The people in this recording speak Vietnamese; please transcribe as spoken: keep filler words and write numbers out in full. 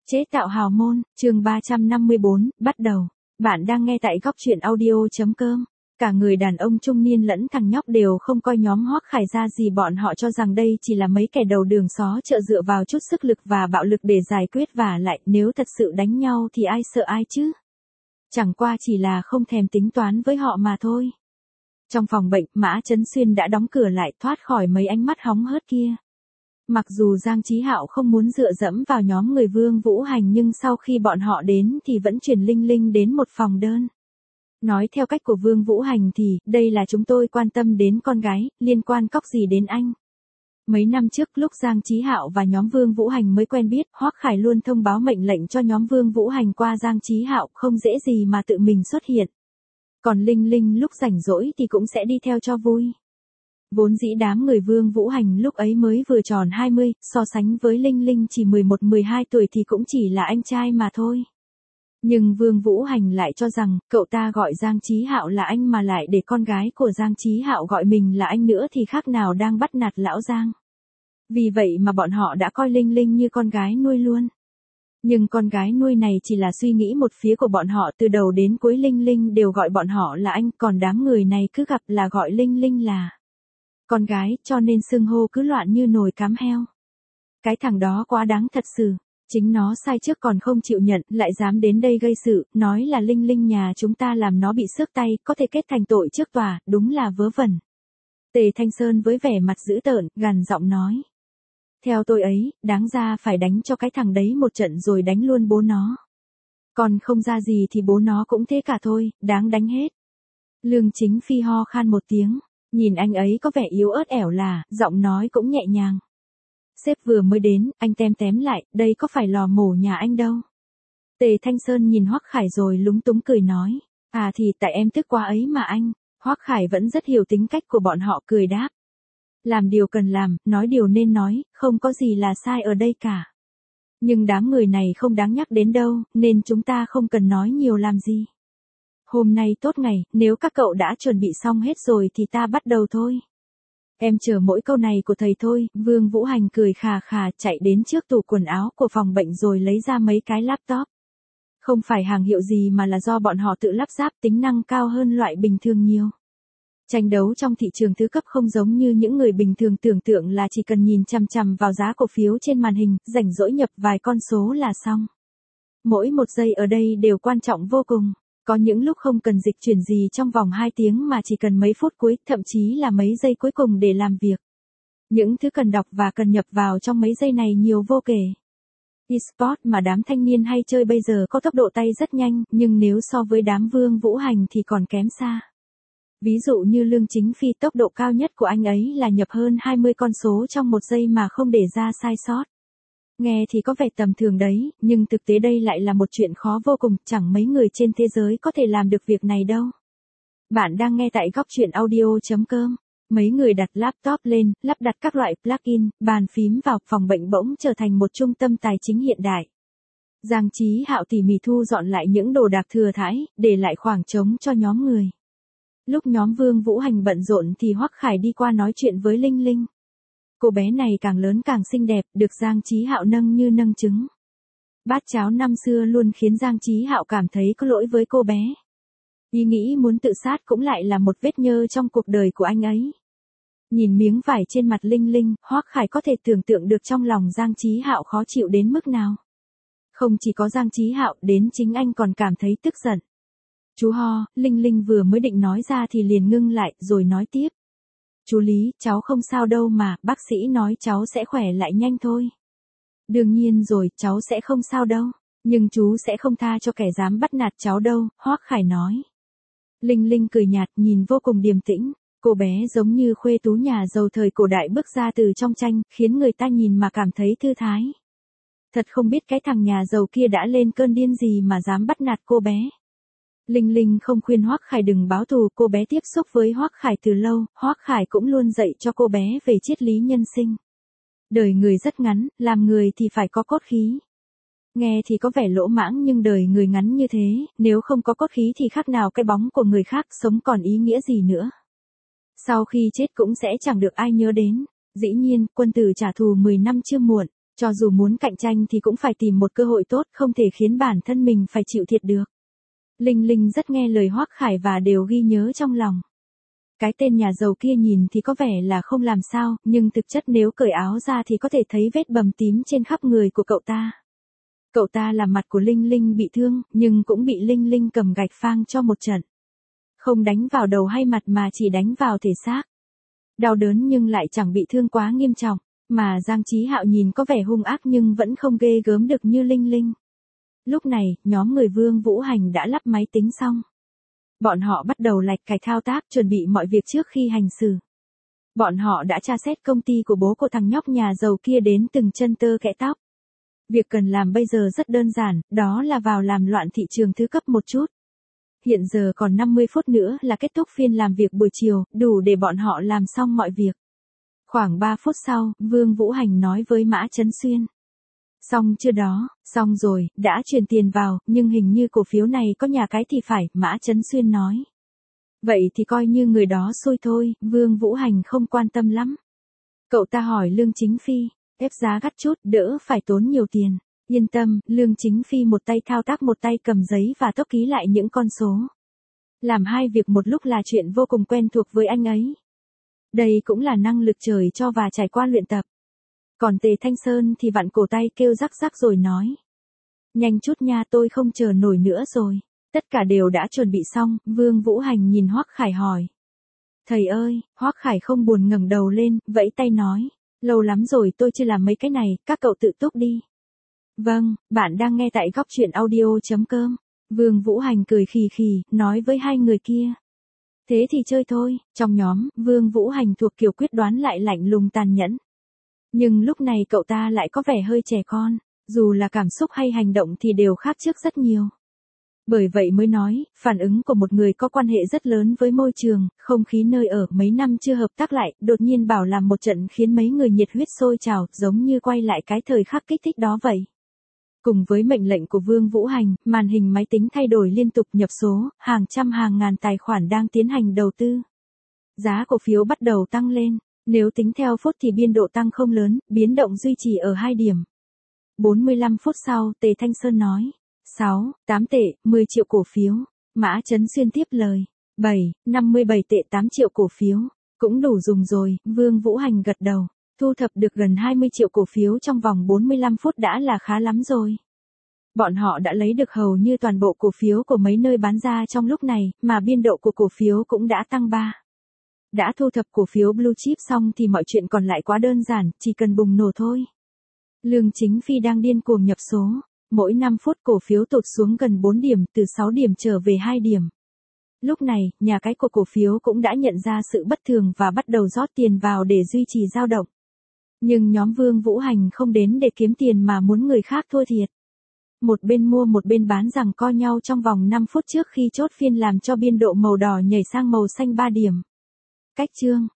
Chế tạo hào môn, chương ba trăm năm mươi bốn, bắt đầu. Bạn đang nghe tại góc truyện audio.com. Cả người đàn ông trung niên lẫn thằng nhóc đều không coi nhóm Hoắc Khải ra gì, bọn họ cho rằng đây chỉ là mấy kẻ đầu đường xó chợ dựa vào chút sức lực và bạo lực để giải quyết, và lại nếu thật sự đánh nhau thì ai sợ ai chứ. Chẳng qua chỉ là không thèm tính toán với họ mà thôi. Trong phòng bệnh, Mã Chấn Xuyên đã đóng cửa lại, thoát khỏi mấy ánh mắt hóng hớt kia. Mặc dù Giang Chí Hạo không muốn dựa dẫm vào nhóm người Vương Vũ Hành, nhưng sau khi bọn họ đến thì vẫn chuyển Linh Linh đến một phòng đơn. Nói theo cách của Vương Vũ Hành thì, đây là chúng tôi quan tâm đến con gái, liên quan cóc gì đến anh. Mấy năm trước lúc Giang Chí Hạo và nhóm Vương Vũ Hành mới quen biết, Hoắc Khải luôn thông báo mệnh lệnh cho nhóm Vương Vũ Hành qua Giang Chí Hạo, không dễ gì mà tự mình xuất hiện. Còn Linh Linh lúc rảnh rỗi thì cũng sẽ đi theo cho vui. Vốn dĩ đám người Vương Vũ Hành lúc ấy mới vừa tròn hai mươi, so sánh với Linh Linh chỉ mười một mười hai tuổi thì cũng chỉ là anh trai mà thôi. Nhưng Vương Vũ Hành lại cho rằng, cậu ta gọi Giang Chí Hạo là anh mà lại để con gái của Giang Chí Hạo gọi mình là anh nữa thì khác nào đang bắt nạt lão Giang. Vì vậy mà bọn họ đã coi Linh Linh như con gái nuôi luôn. Nhưng con gái nuôi này chỉ là suy nghĩ một phía của bọn họ, từ đầu đến cuối Linh Linh đều gọi bọn họ là anh, còn đám người này cứ gặp là gọi Linh Linh là con gái, cho nên xưng hô cứ loạn như nồi cám heo. Cái thằng đó quá đáng thật sự, chính nó sai trước còn không chịu nhận, lại dám đến đây gây sự, nói là Linh Linh nhà chúng ta làm nó bị xước tay, có thể kết thành tội trước tòa, đúng là vớ vẩn. Tề Thanh Sơn với vẻ mặt dữ tợn, gằn giọng nói. Theo tôi ấy, đáng ra phải đánh cho cái thằng đấy một trận rồi đánh luôn bố nó. Còn không ra gì thì bố nó cũng thế cả thôi, đáng đánh hết. Lương Chính Phi ho khan một tiếng. Nhìn anh ấy có vẻ yếu ớt ẻo là, giọng nói cũng nhẹ nhàng. Sếp vừa mới đến, anh tem tém lại, đây có phải lò mổ nhà anh đâu. Tề Thanh Sơn nhìn Hoắc Khải rồi lúng túng cười nói. À thì tại em tức quá ấy mà anh. Hoắc Khải vẫn rất hiểu tính cách của bọn họ, cười đáp. Làm điều cần làm, nói điều nên nói, không có gì là sai ở đây cả. Nhưng đám người này không đáng nhắc đến đâu, nên chúng ta không cần nói nhiều làm gì. Hôm nay tốt ngày, nếu các cậu đã chuẩn bị xong hết rồi thì ta bắt đầu thôi. Em chờ mỗi câu này của thầy thôi. Vương Vũ Hành cười khà khà, chạy đến trước tủ quần áo của phòng bệnh rồi lấy ra mấy cái laptop. Không phải hàng hiệu gì mà là do bọn họ tự lắp ráp, tính năng cao hơn loại bình thường nhiều. Tranh đấu trong thị trường thứ cấp không giống như những người bình thường tưởng tượng là chỉ cần nhìn chằm chằm vào giá cổ phiếu trên màn hình, rảnh rỗi nhập vài con số là xong. Mỗi một giây ở đây đều quan trọng vô cùng. Có những lúc không cần dịch chuyển gì trong vòng hai tiếng mà chỉ cần mấy phút cuối, thậm chí là mấy giây cuối cùng để làm việc. Những thứ cần đọc và cần nhập vào trong mấy giây này nhiều vô kể. E-sport mà đám thanh niên hay chơi bây giờ có tốc độ tay rất nhanh, nhưng nếu so với đám Vương Vũ Hành thì còn kém xa. Ví dụ như Lương Chính Phi, tốc độ cao nhất của anh ấy là nhập hơn hai mươi con số trong một giây mà không để ra sai sót. Nghe thì có vẻ tầm thường đấy, nhưng thực tế đây lại là một chuyện khó vô cùng, chẳng mấy người trên thế giới có thể làm được việc này đâu. Bạn đang nghe tại góc truyện audio.com. Mấy người đặt laptop lên, lắp đặt các loại plugin, bàn phím vào, phòng bệnh bỗng trở thành một trung tâm tài chính hiện đại. Giang Chí Hạo tỉ mỉ thu dọn lại những đồ đạc thừa thãi, để lại khoảng trống cho nhóm người. Lúc nhóm Vương Vũ Hành bận rộn thì Hoắc Khải đi qua nói chuyện với Linh Linh. Cô bé này càng lớn càng xinh đẹp, được Giang Chí Hạo nâng như nâng trứng. Bát cháo năm xưa luôn khiến Giang Chí Hạo cảm thấy có lỗi với cô bé. Ý nghĩ muốn tự sát cũng lại là một vết nhơ trong cuộc đời của anh ấy. Nhìn miếng vải trên mặt Linh Linh, Hoắc Khải có thể tưởng tượng được trong lòng Giang Chí Hạo khó chịu đến mức nào. Không chỉ có Giang Chí Hạo, đến chính anh còn cảm thấy tức giận. Chú ho, Linh Linh vừa mới định nói ra thì liền ngưng lại, rồi nói tiếp. Chú Lý, cháu không sao đâu mà, bác sĩ nói cháu sẽ khỏe lại nhanh thôi. Đương nhiên rồi, cháu sẽ không sao đâu, nhưng chú sẽ không tha cho kẻ dám bắt nạt cháu đâu, Hoắc Khải nói. Linh Linh cười nhạt, nhìn vô cùng điềm tĩnh, cô bé giống như khuê tú nhà giàu thời cổ đại bước ra từ trong tranh, khiến người ta nhìn mà cảm thấy thư thái. Thật không biết cái thằng nhà giàu kia đã lên cơn điên gì mà dám bắt nạt cô bé. Linh Linh không khuyên Hoắc Khải đừng báo thù, cô bé tiếp xúc với Hoắc Khải từ lâu, Hoắc Khải cũng luôn dạy cho cô bé về triết lý nhân sinh. Đời người rất ngắn, làm người thì phải có cốt khí. Nghe thì có vẻ lỗ mãng nhưng đời người ngắn như thế, nếu không có cốt khí thì khác nào cái bóng của người khác, sống còn ý nghĩa gì nữa. Sau khi chết cũng sẽ chẳng được ai nhớ đến. Dĩ nhiên, quân tử trả thù mười năm chưa muộn. Cho dù muốn cạnh tranh thì cũng phải tìm một cơ hội tốt, không thể khiến bản thân mình phải chịu thiệt được. Linh Linh rất nghe lời Hoắc Khải và đều ghi nhớ trong lòng. Cái tên nhà giàu kia nhìn thì có vẻ là không làm sao, nhưng thực chất nếu cởi áo ra thì có thể thấy vết bầm tím trên khắp người của cậu ta. Cậu ta làm mặt của Linh Linh bị thương, nhưng cũng bị Linh Linh cầm gạch phang cho một trận. Không đánh vào đầu hay mặt mà chỉ đánh vào thể xác. Đau đớn nhưng lại chẳng bị thương quá nghiêm trọng, mà Giang Chí Hạo nhìn có vẻ hung ác nhưng vẫn không ghê gớm được như Linh Linh. Lúc này, nhóm người Vương Vũ Hành đã lắp máy tính xong. Bọn họ bắt đầu lạch cạch thao tác chuẩn bị mọi việc trước khi hành xử. Bọn họ đã tra xét công ty của bố của thằng nhóc nhà giàu kia đến từng chân tơ kẽ tóc. Việc cần làm bây giờ rất đơn giản, đó là vào làm loạn thị trường thứ cấp một chút. Hiện giờ còn năm mươi phút nữa là kết thúc phiên làm việc buổi chiều, đủ để bọn họ làm xong mọi việc. Khoảng ba phút sau, Vương Vũ Hành nói với Mã Chấn Xuyên. Xong chưa đó, xong rồi, đã chuyển tiền vào, nhưng hình như cổ phiếu này có nhà cái thì phải, Mã Chấn Xuyên nói. Vậy thì coi như người đó xui thôi, Vương Vũ Hành không quan tâm lắm. Cậu ta hỏi Lương Chính Phi, ép giá gắt chút, đỡ phải tốn nhiều tiền. Yên tâm, Lương Chính Phi một tay thao tác một tay cầm giấy và tốc ký lại những con số. Làm hai việc một lúc là chuyện vô cùng quen thuộc với anh ấy. Đây cũng là năng lực trời cho và trải qua luyện tập. Còn Tề Thanh Sơn thì vặn cổ tay kêu rắc rắc rồi nói. Nhanh chút nha, tôi không chờ nổi nữa rồi. Tất cả đều đã chuẩn bị xong, Vương Vũ Hành nhìn Hoắc Khải hỏi. Thầy ơi, Hoắc Khải không buồn ngẩng đầu lên, vẫy tay nói. Lâu lắm rồi tôi chưa làm mấy cái này, các cậu tự túc đi. Vâng, bạn đang nghe tại góc truyện audio chấm com. Vương Vũ Hành cười khì khì, nói với hai người kia. Thế thì chơi thôi, trong nhóm, Vương Vũ Hành thuộc kiểu quyết đoán lại lạnh lùng tàn nhẫn. Nhưng lúc này cậu ta lại có vẻ hơi trẻ con, dù là cảm xúc hay hành động thì đều khác trước rất nhiều. Bởi vậy mới nói, phản ứng của một người có quan hệ rất lớn với môi trường, không khí nơi ở mấy năm chưa hợp tác lại, đột nhiên bảo làm một trận khiến mấy người nhiệt huyết sôi trào, giống như quay lại cái thời khắc kích thích đó vậy. Cùng với mệnh lệnh của Vương Vũ Hành, màn hình máy tính thay đổi liên tục nhập số, hàng trăm hàng ngàn tài khoản đang tiến hành đầu tư. Giá cổ phiếu bắt đầu tăng lên, nếu tính theo phút thì biên độ tăng không lớn, biến động duy trì ở hai điểm. bốn mươi lăm phút sau, Tề Thanh Sơn nói, sáu, tám tệ, mười triệu cổ phiếu. Mã Chấn Xuyên tiếp lời, bảy, năm mươi bảy tệ tám triệu cổ phiếu. Cũng đủ dùng rồi, Vương Vũ Hành gật đầu. Thu thập được gần hai mươi triệu cổ phiếu trong vòng bốn mươi lăm phút đã là khá lắm rồi. Bọn họ đã lấy được hầu như toàn bộ cổ phiếu của mấy nơi bán ra trong lúc này, mà biên độ của cổ phiếu cũng đã tăng ba. Đã thu thập cổ phiếu blue chip xong thì mọi chuyện còn lại quá đơn giản, chỉ cần bùng nổ thôi. Lương Chính Phi đang điên cuồng nhập số. Mỗi năm phút cổ phiếu tụt xuống gần bốn điểm, từ sáu điểm trở về hai điểm. Lúc này, nhà cái của cổ phiếu cũng đã nhận ra sự bất thường và bắt đầu rót tiền vào để duy trì dao động. Nhưng nhóm Vương Vũ Hành không đến để kiếm tiền mà muốn người khác thua thiệt. Một bên mua một bên bán giằng co nhau trong vòng năm phút trước khi chốt phiên làm cho biên độ màu đỏ nhảy sang màu xanh ba điểm. Cách chương